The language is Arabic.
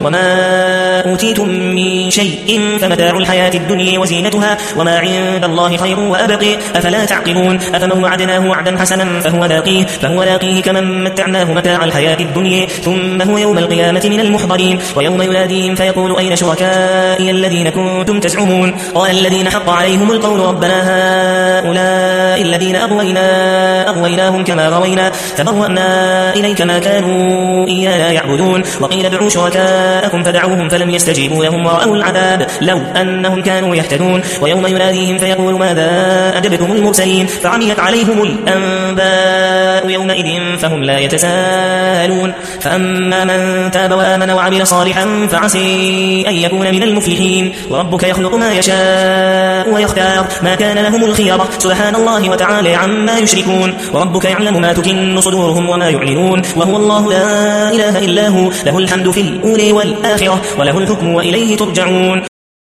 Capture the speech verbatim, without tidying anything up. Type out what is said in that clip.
وما أوتيتم من شيء فمتاع الحياة الدنيا وزينتها وما عند الله خير وأبقي أفلا تعقلون أفمن وعدناه وعدا حسنا فهو لاقيه فهو لاقيه كمن متعناه متاع الحياة الدنيا ثم هو يوم القيامة من المحضرين ويوم يناديهم فيقول أين شركائي الذين كنتم تزعمون قال الذين حق عليهم القول ربنا هؤلاء الذين أغوينا أغويناهم كما غوينا تبرأنا إليك ما كانوا إيانا يعبدون وقيل ادعوا شركاءكم فدعوهم فلم يستجيبوا لهم ورأوا العذاب لو أنهم كانوا يهتدون ويوم يناديهم فيقول ماذا أجبتم المرسلين فعميت عليهم الأنباء يومئذ فهم لا يتساءلون فأما من تاب وآمن وعمل صالحا فعسي أن يكون من المفلحين وربك يخلق ما يشاء ويختار ما كان لهم الخيرة سبحان الله وتعالى عما يشركون وربك يعلم ما تكن صدورهم وما يعلنون وهو الله لا إله إلا هو له الحمد في الأولى والآخرة وله الحكم وإليه ترجعون